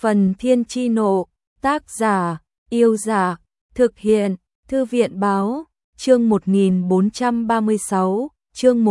Phần Thiên Chi Nộ, tác giả, Yêu Giả, thực hiện, Thư viện Báo, chương 1436, chương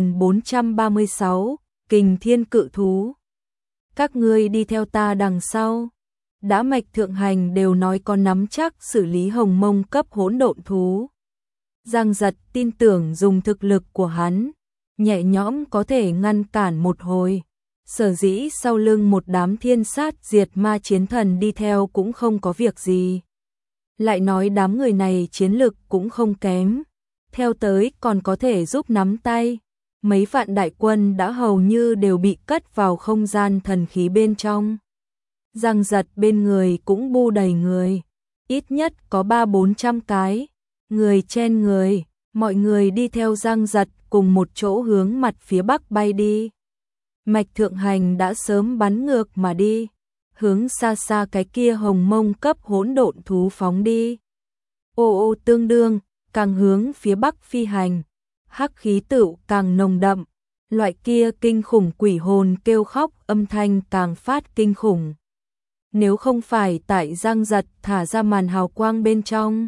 1436, Kình Thiên Cự Thú. Các ngươi đi theo ta đằng sau. Đã Mạch Thượng Hành đều nói có nắm chắc xử lý hồng mông cấp hỗn độn thú. Giang Giật tin tưởng dùng thực lực của hắn, nhẹ nhõm có thể ngăn cản một hồi. Sở dĩ sau lưng một đám thiên sát diệt ma chiến thần đi theo cũng không có việc gì. Lại nói đám người này chiến lực cũng không kém. Theo tới còn có thể giúp nắm tay. Mấy vạn đại quân đã hầu như đều bị cất vào không gian thần khí bên trong. Giang Giật bên người cũng bu đầy người. Ít nhất có 300-400 cái. Người chen người. Mọi người đi theo Giang Giật cùng một chỗ hướng mặt phía bắc bay đi. Mạch Thượng Hành đã sớm bắn ngược mà đi, hướng xa xa cái kia hồng mông cấp hỗn độn thú phóng đi. Ô tương đương, càng hướng phía bắc phi hành, hắc khí tựu càng nồng đậm, loại kia kinh khủng quỷ hồn kêu khóc âm thanh càng phát kinh khủng. Nếu không phải tại Giang Giật thả ra màn hào quang bên trong,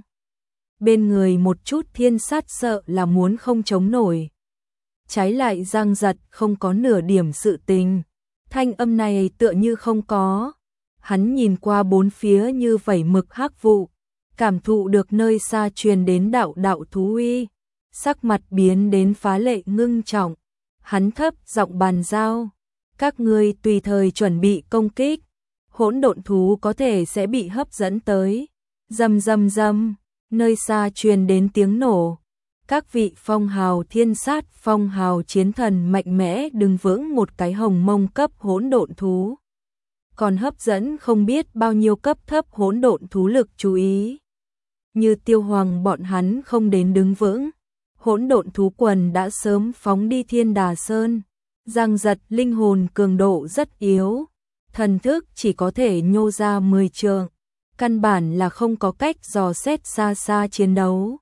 bên người một chút thiên sát sợ là muốn không chống nổi. Trái lại Giang Giật không có nửa điểm sự tình, thanh âm này tựa như không có. Hắn nhìn qua bốn phía như vẩy mực hắc vụ, cảm thụ được nơi xa truyền đến đạo đạo thú uy, sắc mặt biến đến phá lệ ngưng trọng. Hắn thấp giọng bàn giao, các ngươi tùy thời chuẩn bị công kích, hỗn độn thú có thể sẽ bị hấp dẫn tới. Rầm rầm rầm, nơi xa truyền đến tiếng nổ. Các vị phong hào thiên sát, phong hào chiến thần mạnh mẽ đứng vững một cái hồng mông cấp hỗn độn thú. Còn hấp dẫn không biết bao nhiêu cấp thấp hỗn độn thú lực chú ý. Như Tiêu Hoàng bọn hắn không đến đứng vững, hỗn độn thú quần đã sớm phóng đi Thiên Đà Sơn. Giang Giật linh hồn cường độ rất yếu, thần thức chỉ có thể nhô ra 10 trượng, căn bản là không có cách dò xét xa xa chiến đấu.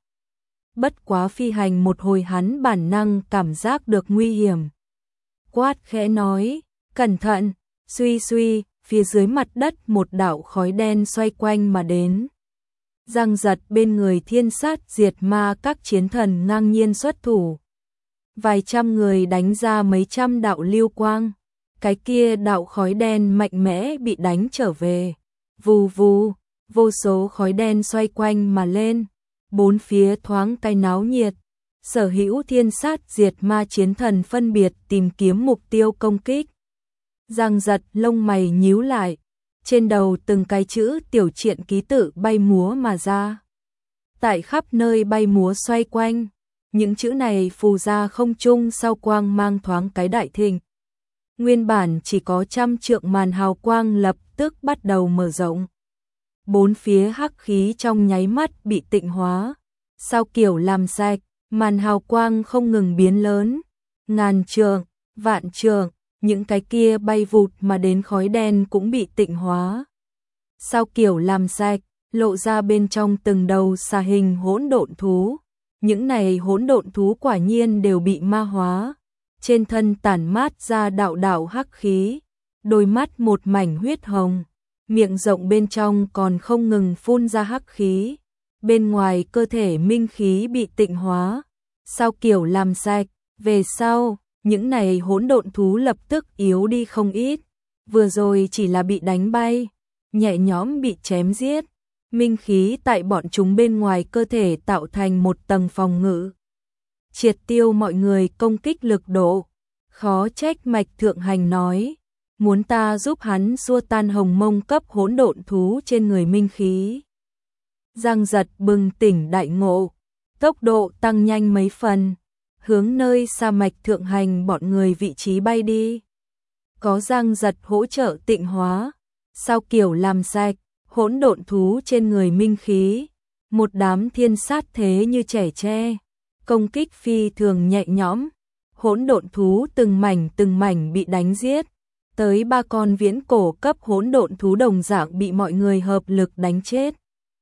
Bất quá phi hành một hồi hắn bản năng cảm giác được nguy hiểm. Quát khẽ nói, cẩn thận, suy suy, phía dưới mặt đất một đạo khói đen xoay quanh mà đến. Giang Giật bên người thiên sát diệt ma các chiến thần ngang nhiên xuất thủ. Vài trăm người đánh ra mấy trăm đạo lưu quang. Cái kia đạo khói đen mạnh mẽ bị đánh trở về. Vù vù, vô số khói đen xoay quanh mà lên. Bốn phía thoáng cái náo nhiệt, sở hữu thiên sát diệt ma chiến thần phân biệt tìm kiếm mục tiêu công kích. Giang Giật lông mày nhíu lại, trên đầu từng cái chữ tiểu triện ký tự bay múa mà ra. Tại khắp nơi bay múa xoay quanh, những chữ này phù ra không trung sau quang mang thoáng cái đại thịnh. Nguyên bản chỉ có 100 trượng màn hào quang lập tức bắt đầu mở rộng. Bốn phía hắc khí trong nháy mắt bị tịnh hóa, sao kiểu làm sạch, màn hào quang không ngừng biến lớn, ngàn trượng, vạn trượng, những cái kia bay vụt mà đến khói đen cũng bị tịnh hóa. Sao kiểu làm sạch, lộ ra bên trong từng đầu xà hình hỗn độn thú, những này hỗn độn thú quả nhiên đều bị ma hóa, trên thân tản mát ra đạo đạo hắc khí, đôi mắt một mảnh huyết hồng. Miệng rộng bên trong còn không ngừng phun ra hắc khí, bên ngoài cơ thể minh khí bị tịnh hóa, sao kiểu làm sạch, về sau, những này hỗn độn thú lập tức yếu đi không ít, vừa rồi chỉ là bị đánh bay, nhẹ nhõm bị chém giết, minh khí tại bọn chúng bên ngoài cơ thể tạo thành một tầng phòng ngự, triệt tiêu mọi người công kích lực độ, khó trách Mạch Thượng Hành nói. Muốn ta giúp hắn xua tan hồng mông cấp hỗn độn thú trên người minh khí. Giang Giật bừng tỉnh đại ngộ, tốc độ tăng nhanh mấy phần, hướng nơi xa Mạch Thượng Hành bọn người vị trí bay đi. Có Giang Giật hỗ trợ tịnh hóa, sao kiểu làm sạch, hỗn độn thú trên người minh khí, một đám thiên sát thế như trẻ tre, công kích phi thường nhẹ nhõm, hỗn độn thú từng mảnh bị đánh giết. Tới 3 con viễn cổ cấp hỗn độn thú đồng dạng bị mọi người hợp lực đánh chết.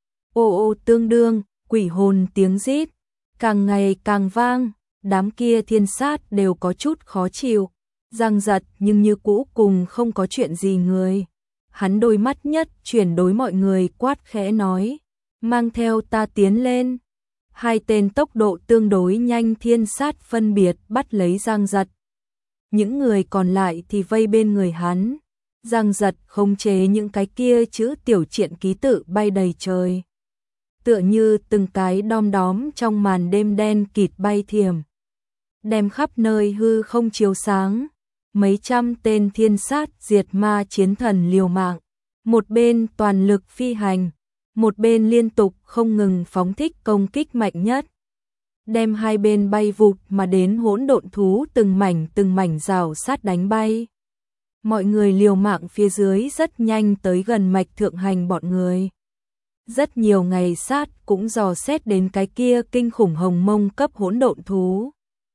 Ô tương đương, quỷ hồn tiếng rít, càng ngày càng vang, đám kia thiên sát đều có chút khó chịu. Giang Giật nhưng như cũ cùng không có chuyện gì người. hắn đôi mắt nhất chuyển đối mọi người quát khẽ nói, mang theo ta tiến lên. Hai tên tốc độ tương đối nhanh thiên sát phân biệt bắt lấy Giang Giật. Những người còn lại thì vây bên người hắn. Giang Giật khống chế những cái kia chữ tiểu triện ký tự bay đầy trời. Tựa như từng cái đom đóm trong màn đêm đen kịt bay thiểm. Đem khắp nơi hư không chiếu sáng. Mấy trăm tên thiên sát diệt ma chiến thần liều mạng. Một bên toàn lực phi hành. Một bên liên tục không ngừng phóng thích công kích mạnh nhất. Đem hai bên bay vụt mà đến hỗn độn thú từng mảnh rào sát đánh bay. Mọi người liều mạng phía dưới rất nhanh tới gần Mạch Thượng Hành bọn người. Rất nhiều ngày sát cũng dò xét đến cái kia kinh khủng hồng mông cấp hỗn độn thú.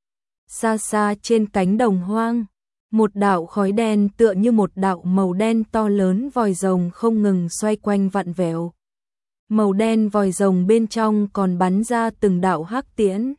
Xa xa trên cánh đồng hoang, một đạo khói đen tựa như một đạo màu đen to lớn vòi rồng không ngừng xoay quanh vặn vẹo. Màu đen vòi rồng bên trong còn bắn ra từng đạo hắc tiễn.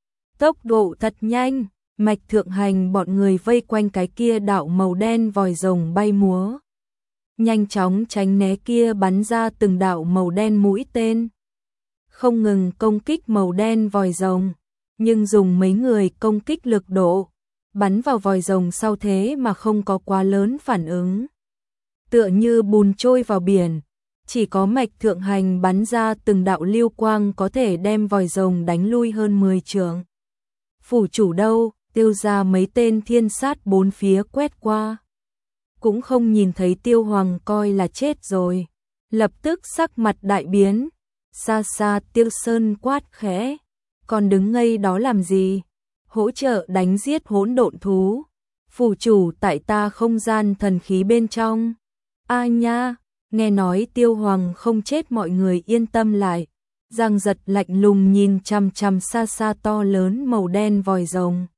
Tốc độ thật nhanh, Mạch Thượng Hành bọn người vây quanh cái kia đạo màu đen vòi rồng bay múa. Nhanh chóng tránh né kia bắn ra từng đạo màu đen mũi tên. Không ngừng công kích màu đen vòi rồng, nhưng dùng mấy người công kích lực độ, bắn vào vòi rồng sau thế mà không có quá lớn phản ứng. Tựa như bùn trôi vào biển, chỉ có Mạch Thượng Hành bắn ra từng đạo lưu quang có thể đem vòi rồng đánh lui hơn 10 trượng. Phủ chủ đâu, Tiêu ra mấy tên thiên sát bốn phía quét qua. Cũng không nhìn thấy Tiêu Hoàng coi là chết rồi. Lập tức sắc mặt đại biến. Xa xa Tiêu Sơn quát khẽ. Còn đứng ngây đó làm gì? Hỗ trợ đánh giết hỗn độn thú. Phủ chủ tại ta không gian thần khí bên trong. A nha, nghe nói Tiêu Hoàng không chết mọi người yên tâm lại. Giang Giật lạnh lùng nhìn chằm chằm xa xa to lớn màu đen vòi rồng.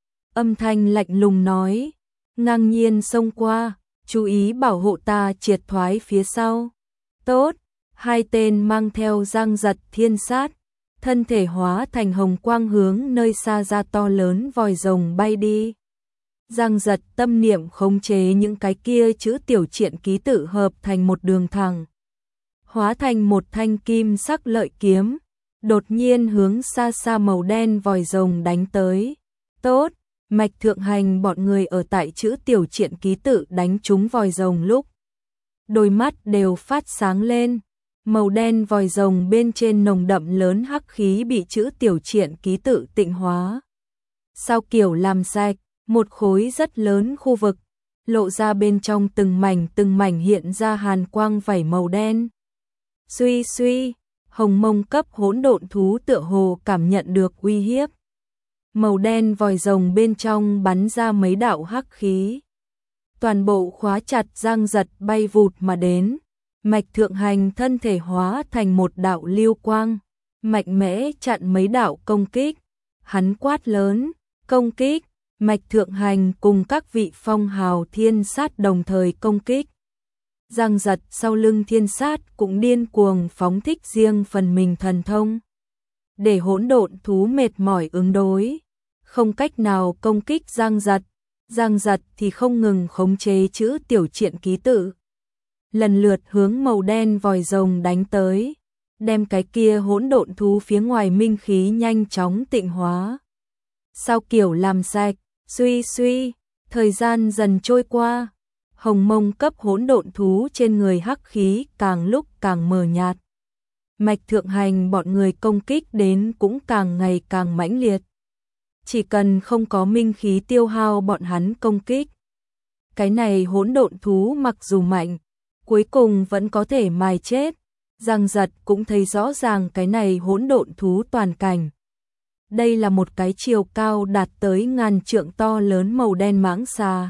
Âm thanh lạnh lùng nói, ngang nhiên xông qua, chú ý bảo hộ ta triệt thoái phía sau. Tốt, hai tên mang theo Giang Giật thiên sát, thân thể hóa thành hồng quang hướng nơi xa ra to lớn vòi rồng bay đi. Giang Giật tâm niệm khống chế những cái kia chữ tiểu triện ký tự hợp thành một đường thẳng. Hóa thành một thanh kim sắc lợi kiếm, đột nhiên hướng xa xa màu đen vòi rồng đánh tới. Tốt, Mạch Thượng Hành bọn người ở tại chữ tiểu triện ký tự đánh trúng vòi rồng lúc. Đôi mắt đều phát sáng lên, màu đen vòi rồng bên trên nồng đậm lớn hắc khí bị chữ tiểu triện ký tự tịnh hóa. Sao kiểu làm sạch, một khối rất lớn khu vực, lộ ra bên trong từng mảnh hiện ra hàn quang vảy màu đen. Suy suy, hồng mông cấp hỗn độn thú tựa hồ cảm nhận được uy hiếp. Màu đen vòi rồng bên trong bắn ra mấy đạo hắc khí. Toàn bộ khóa chặt Giang Giật bay vụt mà đến. Mạch Thượng Hành thân thể hóa thành một đạo lưu quang, mạnh mẽ chặn mấy đạo công kích. Hắn quát lớn, công kích. Mạch Thượng Hành cùng các vị phong hào thiên sát đồng thời công kích. Giang Giật sau lưng thiên sát cũng điên cuồng phóng thích riêng phần mình thần thông. Để hỗn độn thú mệt mỏi ứng đối, không cách nào công kích Giang Giật. Giang Giật thì không ngừng khống chế chữ tiểu triện ký tự. Lần lượt hướng màu đen vòi rồng đánh tới, đem cái kia hỗn độn thú phía ngoài minh khí nhanh chóng tịnh hóa. Sao kiểu làm sạch, suy suy, thời gian dần trôi qua. Hồng mông cấp hỗn độn thú trên người hắc khí càng lúc càng mờ nhạt. Mạch Thượng Hành bọn người công kích đến cũng càng ngày càng mãnh liệt. Chỉ cần không có minh khí tiêu hao bọn hắn công kích. Cái này hỗn độn thú mặc dù mạnh, cuối cùng vẫn có thể mài chết. Giang Giật cũng thấy rõ ràng cái này hỗn độn thú toàn cảnh. Đây là một cái chiều cao đạt tới ngàn trượng to lớn màu đen mãng xà.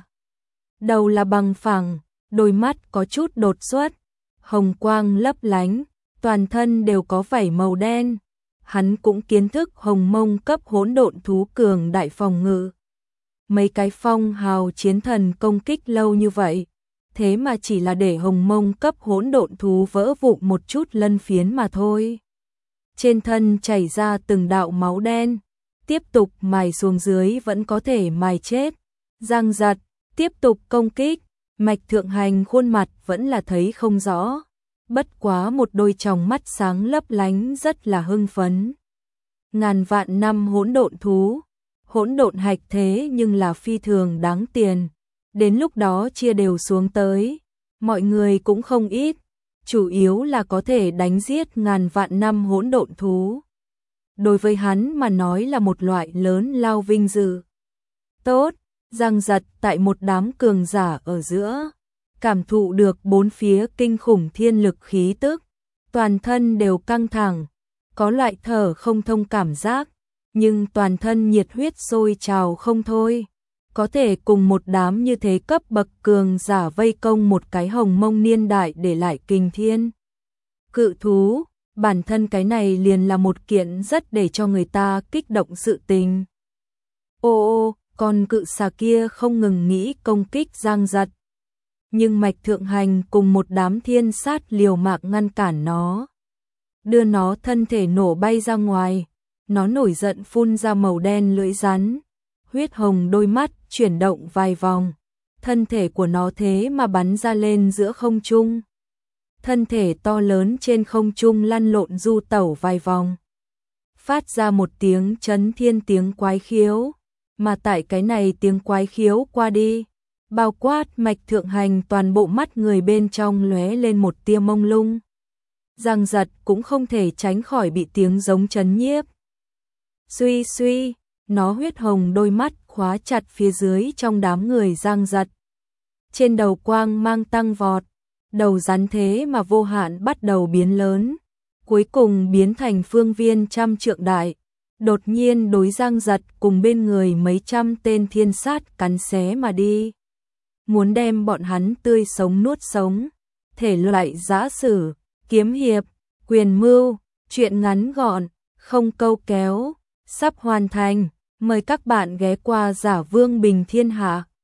Đầu là bằng phẳng, đôi mắt có chút đột xuất, hồng quang lấp lánh, toàn thân đều có vảy màu đen. Hắn cũng kiến thức hồng mông cấp hỗn độn thú cường đại phòng ngự. Mấy cái phong hào chiến thần công kích lâu như vậy, thế mà chỉ là để hồng mông cấp hỗn độn thú vỡ vụn một chút lân phiến mà thôi. Trên thân chảy ra từng đạo máu đen, tiếp tục mài xuống dưới vẫn có thể mài chết. Giang Giật tiếp tục công kích, Mạch Thượng Hành khuôn mặt vẫn là thấy không rõ, bất quá một đôi tròng mắt sáng lấp lánh rất là hưng phấn. Ngàn vạn năm hỗn độn thú, hỗn độn hạch thế nhưng là phi thường đáng tiền, đến lúc đó chia đều xuống tới, mọi người cũng không ít, chủ yếu là có thể đánh giết ngàn vạn năm hỗn độn thú. Đối với hắn mà nói là một loại lớn lao vinh dự. Tốt, Giang Giật tại một đám cường giả ở giữa, cảm thụ được bốn phía kinh khủng thiên lực khí tức, toàn thân đều căng thẳng, có loại thở không thông cảm giác, nhưng toàn thân nhiệt huyết sôi trào không thôi. Có thể cùng một đám như thế cấp bậc cường giả vây công một cái hồng mông niên đại để lại kinh thiên cự thú, bản thân cái này liền là một kiện rất để cho người ta kích động sự tình. Ô, con cự xà kia không ngừng nghĩ công kích Giang Giật, nhưng Mạch Thượng Hành cùng một đám thiên sát liều mạng ngăn cản nó, đưa nó thân thể nổ bay ra ngoài, nó nổi giận phun ra màu đen lưỡi rắn, huyết hồng đôi mắt chuyển động vài vòng, thân thể của nó thế mà bắn ra lên giữa không trung. Thân thể to lớn trên không trung lăn lộn du tẩu vài vòng, phát ra một tiếng chấn thiên tiếng quái khiếu, mà tại cái này tiếng quái khiếu qua đi, bao quát Mạch Thượng Hành toàn bộ mắt người bên trong lóe lên một tia mông lung. Giang Giật cũng không thể tránh khỏi bị tiếng giống chấn nhiếp. Suy suy, nó huyết hồng đôi mắt khóa chặt phía dưới trong đám người Giang Giật. Trên đầu quang mang tăng vọt, đầu rắn thế mà vô hạn bắt đầu biến lớn, cuối cùng biến thành phương viên trăm trượng đại. Đột nhiên đối Giang Giật cùng bên người mấy trăm tên thiên sát cắn xé mà đi, muốn đem bọn hắn tươi sống nuốt sống. Thể loại giã sử, kiếm hiệp, quyền mưu, truyện ngắn gọn, không câu kéo, sắp hoàn thành. Mời các bạn ghé qua Giả Vương Bình Thiên Hạ.